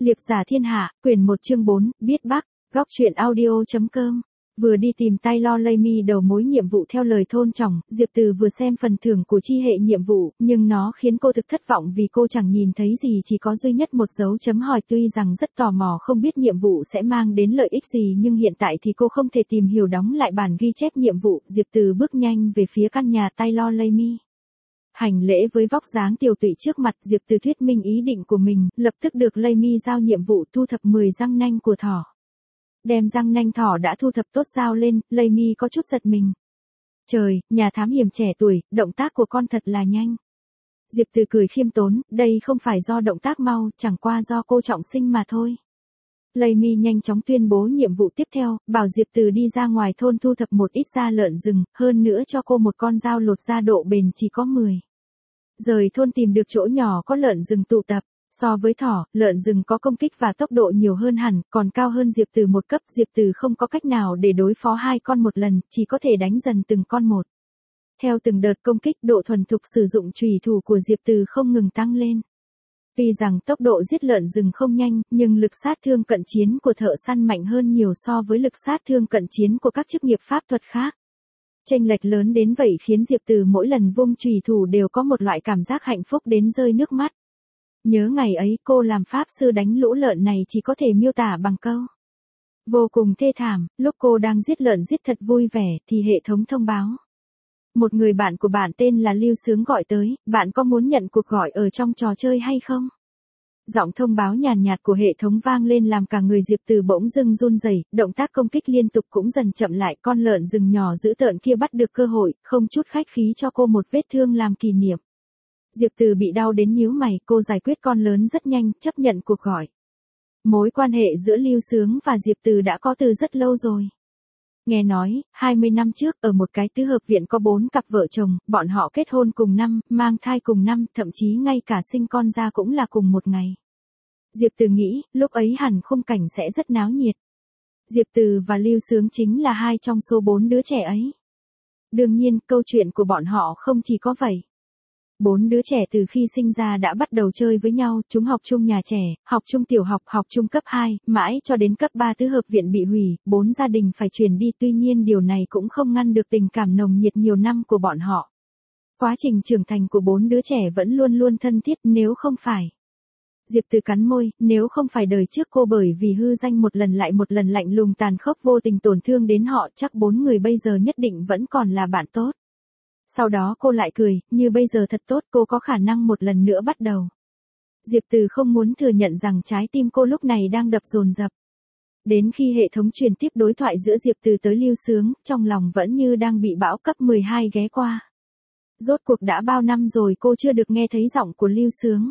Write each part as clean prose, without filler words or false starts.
Liệp giả thiên hạ, quyển 1 chương 4, biết Bắc, góc truyện audio.com. Vừa đi tìm Taylor Lammy đầu mối nhiệm vụ theo lời thôn trỏng, Diệp Từ vừa xem phần thưởng của chi hệ nhiệm vụ, nhưng nó khiến cô thực thất vọng vì cô chẳng nhìn thấy gì, chỉ có duy nhất một dấu chấm hỏi. Tuy rằng rất tò mò không biết nhiệm vụ sẽ mang đến lợi ích gì, nhưng hiện tại thì cô không thể tìm hiểu đóng lại bản ghi chép nhiệm vụ. Diệp Từ bước nhanh về phía căn nhà Taylor Lammy. Hành lễ với vóc dáng tiều tụy trước mặt, Diệp Từ thuyết minh ý định của mình, lập tức được Lammy giao nhiệm vụ thu thập 10 răng nanh của thỏ. Đem răng nanh thỏ đã thu thập tốt giao lên, Lammy có chút giật mình. Trời, nhà thám hiểm trẻ tuổi, động tác của con thật là nhanh. Diệp Từ cười khiêm tốn, đây không phải do động tác mau, chẳng qua do cô trọng sinh mà thôi. Lammy nhanh chóng tuyên bố nhiệm vụ tiếp theo, bảo Diệp Từ đi ra ngoài thôn thu thập một ít da lợn rừng, hơn nữa cho cô một con dao lột da độ bền chỉ có 10. Rời thôn tìm được chỗ nhỏ có lợn rừng tụ tập. So với thỏ, lợn rừng có công kích và tốc độ nhiều hơn hẳn, còn cao hơn Diệp Từ một cấp. Diệp Từ không có cách nào để đối phó hai con một lần, chỉ có thể đánh dần từng con một. Theo từng đợt công kích, độ thuần thục sử dụng chùy thủ của Diệp Từ không ngừng tăng lên. Tuy rằng tốc độ giết lợn rừng không nhanh, nhưng lực sát thương cận chiến của thợ săn mạnh hơn nhiều so với lực sát thương cận chiến của các chức nghiệp pháp thuật khác. Chênh lệch lớn đến vậy khiến Diệp Từ mỗi lần vung chùy thủ đều có một loại cảm giác hạnh phúc đến rơi nước mắt. Nhớ ngày ấy cô làm pháp sư đánh lũ lợn này chỉ có thể miêu tả bằng câu. Vô cùng thê thảm, lúc cô đang giết lợn giết thật vui vẻ thì hệ thống thông báo. Một người bạn của bạn tên là Lưu Sướng gọi tới, bạn có muốn nhận cuộc gọi ở trong trò chơi hay không? Giọng thông báo nhàn nhạt của hệ thống vang lên làm cả người Diệp Từ bỗng dưng run rẩy, động tác công kích liên tục cũng dần chậm lại. Con lợn rừng nhỏ dữ tợn kia bắt được cơ hội, không chút khách khí cho cô một vết thương làm kỷ niệm. Diệp Từ bị đau đến nhíu mày, cô giải quyết con lớn rất nhanh, chấp nhận cuộc gọi. Mối quan hệ giữa Lưu Sướng và Diệp Từ đã có từ rất lâu rồi. Nghe nói, 20 năm trước, ở một cái tứ hợp viện có 4 cặp vợ chồng, bọn họ kết hôn cùng năm, mang thai cùng năm, thậm chí ngay cả sinh con ra cũng là cùng một ngày. Diệp Từ nghĩ, lúc ấy hẳn khung cảnh sẽ rất náo nhiệt. Diệp Từ và Lưu Sướng chính là hai trong số 4 đứa trẻ ấy. Đương nhiên, câu chuyện của bọn họ không chỉ có vậy. 4 đứa trẻ từ khi sinh ra đã bắt đầu chơi với nhau, chúng học chung nhà trẻ, học chung tiểu học, học chung cấp 2, mãi cho đến cấp 3 tứ hợp viện bị hủy, 4 gia đình phải chuyển đi. Tuy nhiên điều này cũng không ngăn được tình cảm nồng nhiệt nhiều năm của bọn họ. Quá trình trưởng thành của 4 đứa trẻ vẫn luôn luôn thân thiết, nếu không phải. Diệp Từ cắn môi, nếu không phải đời trước cô bởi vì hư danh một lần lại một lần lạnh lùng tàn khốc vô tình tổn thương đến họ, chắc 4 người bây giờ nhất định vẫn còn là bạn tốt. Sau đó cô lại cười, như bây giờ thật tốt, cô có khả năng một lần nữa bắt đầu. Diệp Từ không muốn thừa nhận rằng trái tim cô lúc này đang đập dồn dập. Đến khi hệ thống truyền tiếp đối thoại giữa Diệp Từ tới Lưu Sướng, trong lòng vẫn như đang bị bão cấp 12 ghé qua. Rốt cuộc đã bao năm rồi cô chưa được nghe thấy giọng của Lưu Sướng.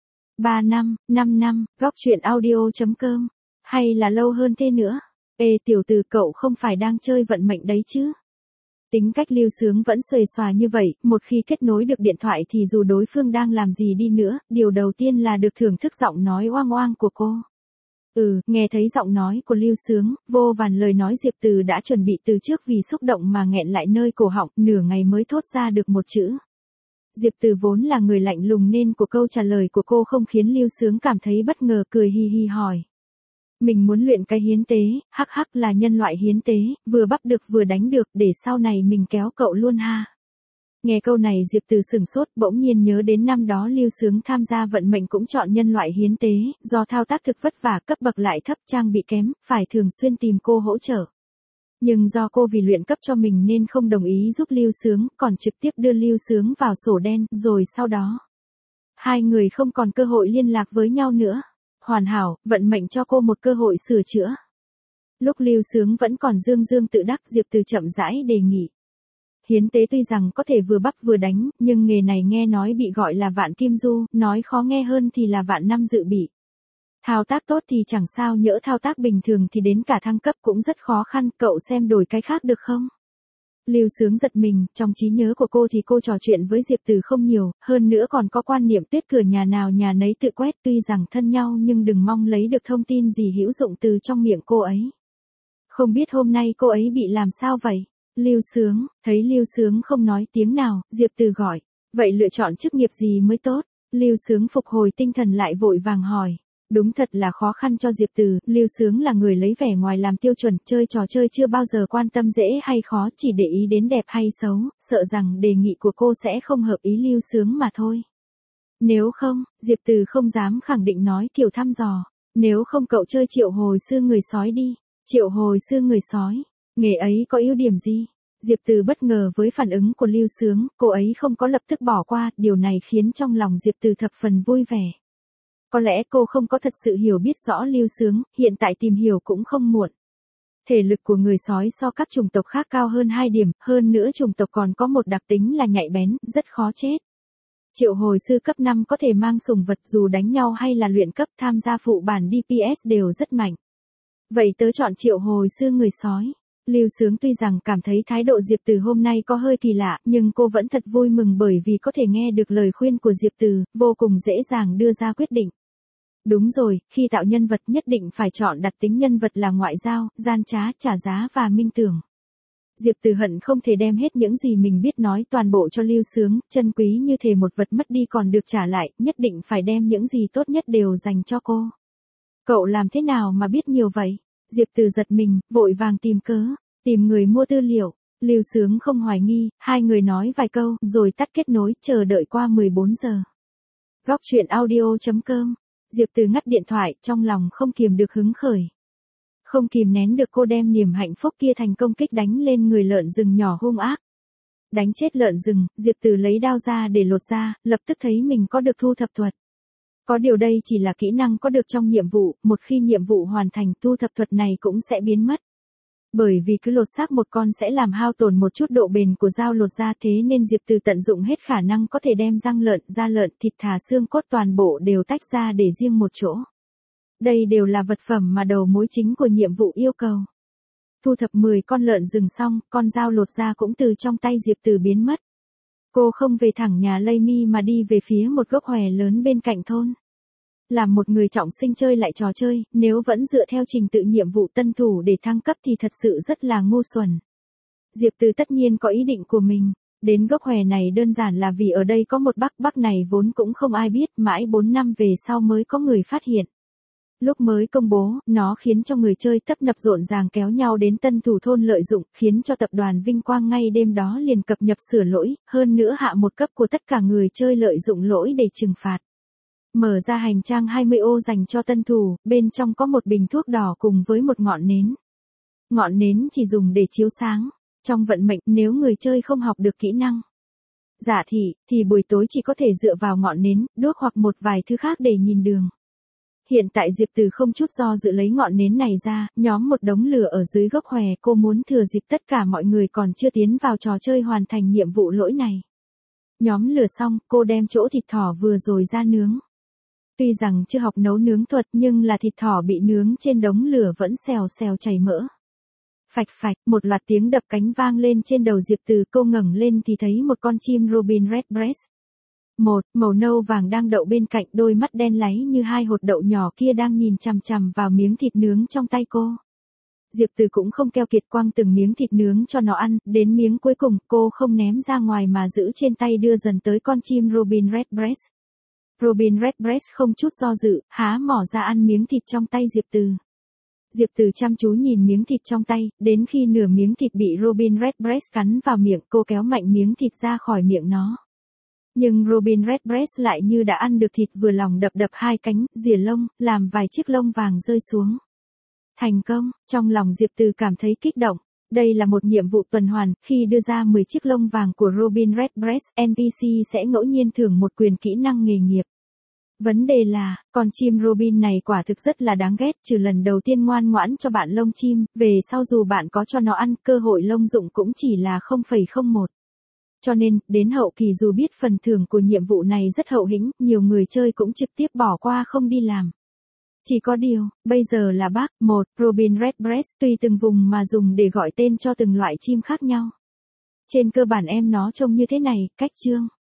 3 năm, 5 năm, góc truyện audio.com. Hay là lâu hơn thế nữa? Ê tiểu Từ, cậu không phải đang chơi vận mệnh đấy chứ? Tính cách Lưu Sướng vẫn xuề xòa như vậy, một khi kết nối được điện thoại thì dù đối phương đang làm gì đi nữa, điều đầu tiên là được thưởng thức giọng nói oang oang của cô. Nghe thấy giọng nói của Lưu Sướng, vô vàn lời nói Diệp Từ đã chuẩn bị từ trước vì xúc động mà nghẹn lại nơi cổ họng, nửa ngày mới thốt ra được một chữ. Diệp Từ vốn là người lạnh lùng nên của câu trả lời của cô không khiến Lưu Sướng cảm thấy bất ngờ, cười hi hi hỏi. Mình muốn luyện cái hiến tế, hắc hắc, là nhân loại hiến tế, vừa bắp được vừa đánh được, để sau này mình kéo cậu luôn ha. Nghe câu này Diệp Từ sửng sốt, bỗng nhiên nhớ đến năm đó Lưu Sướng tham gia vận mệnh cũng chọn nhân loại hiến tế, do thao tác thực vất vả, cấp bậc lại thấp, trang bị kém, phải thường xuyên tìm cô hỗ trợ. Nhưng do cô vì luyện cấp cho mình nên không đồng ý giúp Lưu Sướng, còn trực tiếp đưa Lưu Sướng vào sổ đen, rồi sau đó hai người không còn cơ hội liên lạc với nhau nữa. Hoàn hảo, vận mệnh cho cô một cơ hội sửa chữa. Lúc Lưu Sướng vẫn còn dương dương tự đắc, Diệp Từ chậm rãi đề nghị. Hiến tế tuy rằng có thể vừa bắp vừa đánh, nhưng nghề này nghe nói bị gọi là vạn kim du, nói khó nghe hơn thì là vạn năm dự bị. Thao tác tốt thì chẳng sao, nhỡ thao tác bình thường thì đến cả thăng cấp cũng rất khó khăn, cậu xem đổi cái khác được không? Lưu Sướng giật mình, trong trí nhớ của cô thì cô trò chuyện với Diệp Từ không nhiều, hơn nữa còn có quan niệm tuyết cửa nhà nào nhà nấy tự quét, tuy rằng thân nhau nhưng đừng mong lấy được thông tin gì hữu dụng từ trong miệng cô ấy. Không biết hôm nay cô ấy bị làm sao vậy? Lưu Sướng, thấy Lưu Sướng không nói tiếng nào, Diệp Từ gọi, vậy lựa chọn chức nghiệp gì mới tốt? Lưu Sướng phục hồi tinh thần lại vội vàng hỏi. Đúng thật là khó khăn cho Diệp Từ, Lưu Sướng là người lấy vẻ ngoài làm tiêu chuẩn, chơi trò chơi chưa bao giờ quan tâm dễ hay khó, chỉ để ý đến đẹp hay xấu, sợ rằng đề nghị của cô sẽ không hợp ý Lưu Sướng mà thôi. Nếu không, Diệp Từ không dám khẳng định nói kiểu thăm dò, nếu không cậu chơi triệu hồi sư người sói đi. Triệu hồi sư người sói, nghề ấy có ưu điểm gì? Diệp Từ bất ngờ với phản ứng của Lưu Sướng, cô ấy không có lập tức bỏ qua, điều này khiến trong lòng Diệp Từ thập phần vui vẻ. Có lẽ cô không có thật sự hiểu biết rõ Lưu Sướng, hiện tại tìm hiểu cũng không muộn. Thể lực của người sói so các chủng tộc khác cao hơn 2 điểm, hơn nữa chủng tộc còn có một đặc tính là nhạy bén, rất khó chết. Triệu hồi sư cấp 5 có thể mang sủng vật dù đánh nhau hay là luyện cấp tham gia phụ bản DPS đều rất mạnh. Vậy tớ chọn triệu hồi sư người sói. Lưu Sướng tuy rằng cảm thấy thái độ Diệp Từ hôm nay có hơi kỳ lạ, nhưng cô vẫn thật vui mừng bởi vì có thể nghe được lời khuyên của Diệp Từ, vô cùng dễ dàng đưa ra quyết định. Đúng rồi, khi tạo nhân vật nhất định phải chọn đặc tính nhân vật là ngoại giao, gian trá, trả giá và minh tưởng. Diệp Từ hận không thể đem hết những gì mình biết nói toàn bộ cho Lưu Sướng, chân quý như thể một vật mất đi còn được trả lại, nhất định phải đem những gì tốt nhất đều dành cho cô. Cậu làm thế nào mà biết nhiều vậy? Diệp Từ giật mình, vội vàng tìm cớ, tìm người mua tư liệu. Lưu Sướng không hoài nghi, hai người nói vài câu, rồi tắt kết nối, chờ đợi qua 14 giờ. Góc truyện audio.com. Diệp Từ ngắt điện thoại, trong lòng không kiềm được hứng khởi. Không kìm nén được cô đem niềm hạnh phúc kia thành công kích đánh lên người lợn rừng nhỏ hung ác. Đánh chết lợn rừng, Diệp Từ lấy đao ra để lột da, lập tức thấy mình có được thu thập thuật. Có điều đây chỉ là kỹ năng có được trong nhiệm vụ, một khi nhiệm vụ hoàn thành thu thập thuật này cũng sẽ biến mất. Bởi vì cứ lột xác một con sẽ làm hao tổn một chút độ bền của dao lột da, thế nên Diệp Từ tận dụng hết khả năng có thể đem răng lợn, da lợn, thịt thà xương cốt toàn bộ đều tách ra để riêng một chỗ. Đây đều là vật phẩm mà đầu mối chính của nhiệm vụ yêu cầu. Thu thập 10 con lợn rừng xong, con dao lột da cũng từ trong tay Diệp Từ biến mất. Cô không về thẳng nhà Laymi mà đi về phía một gốc hòe lớn bên cạnh thôn. Làm một người trọng sinh chơi lại trò chơi, nếu vẫn dựa theo trình tự nhiệm vụ tân thủ để thăng cấp thì thật sự rất là ngu xuẩn. Diệp Từ tất nhiên có ý định của mình. Đến gốc hòe này đơn giản là vì ở đây có một bác này vốn cũng không ai biết, mãi 4 năm về sau mới có người phát hiện. Lúc mới công bố, nó khiến cho người chơi tấp nập rộn ràng kéo nhau đến tân thủ thôn lợi dụng, khiến cho tập đoàn Vinh Quang ngay đêm đó liền cập nhật sửa lỗi, hơn nữa hạ một cấp của tất cả người chơi lợi dụng lỗi để trừng phạt. Mở ra hành trang 20 ô dành cho tân thủ, bên trong có một bình thuốc đỏ cùng với một ngọn nến. Ngọn nến chỉ dùng để chiếu sáng. Trong vận mệnh, nếu người chơi không học được kỹ năng giả thị, thì buổi tối chỉ có thể dựa vào ngọn nến, đuốc hoặc một vài thứ khác để nhìn đường. Hiện tại Diệp Từ không chút do dự lấy ngọn nến này ra, nhóm một đống lửa ở dưới gốc hòe, cô muốn thừa dịp tất cả mọi người còn chưa tiến vào trò chơi hoàn thành nhiệm vụ lỗi này. Nhóm lửa xong, cô đem chỗ thịt thỏ vừa rồi ra nướng. Tuy rằng chưa học nấu nướng thuật nhưng là thịt thỏ bị nướng trên đống lửa vẫn xèo xèo chảy mỡ. Phạch phạch, một loạt tiếng đập cánh vang lên trên đầu Diệp Từ, cô ngẩng lên thì thấy một con chim Robin Redbreast. Một, màu nâu vàng đang đậu bên cạnh, đôi mắt đen láy như hai hột đậu nhỏ kia đang nhìn chằm chằm vào miếng thịt nướng trong tay cô. Diệp Từ cũng không keo kiệt quăng từng miếng thịt nướng cho nó ăn, đến miếng cuối cùng cô không ném ra ngoài mà giữ trên tay đưa dần tới con chim Robin Redbreast. Robin Redbreast không chút do dự, há mỏ ra ăn miếng thịt trong tay Diệp Từ. Diệp Từ chăm chú nhìn miếng thịt trong tay, đến khi nửa miếng thịt bị Robin Redbreast cắn vào miệng, cô kéo mạnh miếng thịt ra khỏi miệng nó. Nhưng Robin Redbreast lại như đã ăn được thịt, vừa lòng đập đập hai cánh, rỉa lông, làm vài chiếc lông vàng rơi xuống. Thành công, trong lòng Diệp Từ cảm thấy kích động. Đây là một nhiệm vụ tuần hoàn, khi đưa ra 10 chiếc lông vàng của Robin Redbreast, NPC sẽ ngẫu nhiên thưởng một quyền kỹ năng nghề nghiệp. Vấn đề là, con chim Robin này quả thực rất là đáng ghét, trừ lần đầu tiên ngoan ngoãn cho bạn lông chim, về sau dù bạn có cho nó ăn, cơ hội lông dụng cũng chỉ là 0,01. Cho nên, đến hậu kỳ dù biết phần thưởng của nhiệm vụ này rất hậu hĩnh, nhiều người chơi cũng trực tiếp bỏ qua không đi làm. Chỉ có điều, bây giờ là bác, một, Robin Redbreast, tùy từng vùng mà dùng để gọi tên cho từng loại chim khác nhau. Trên cơ bản em nó trông như thế này, cách chương.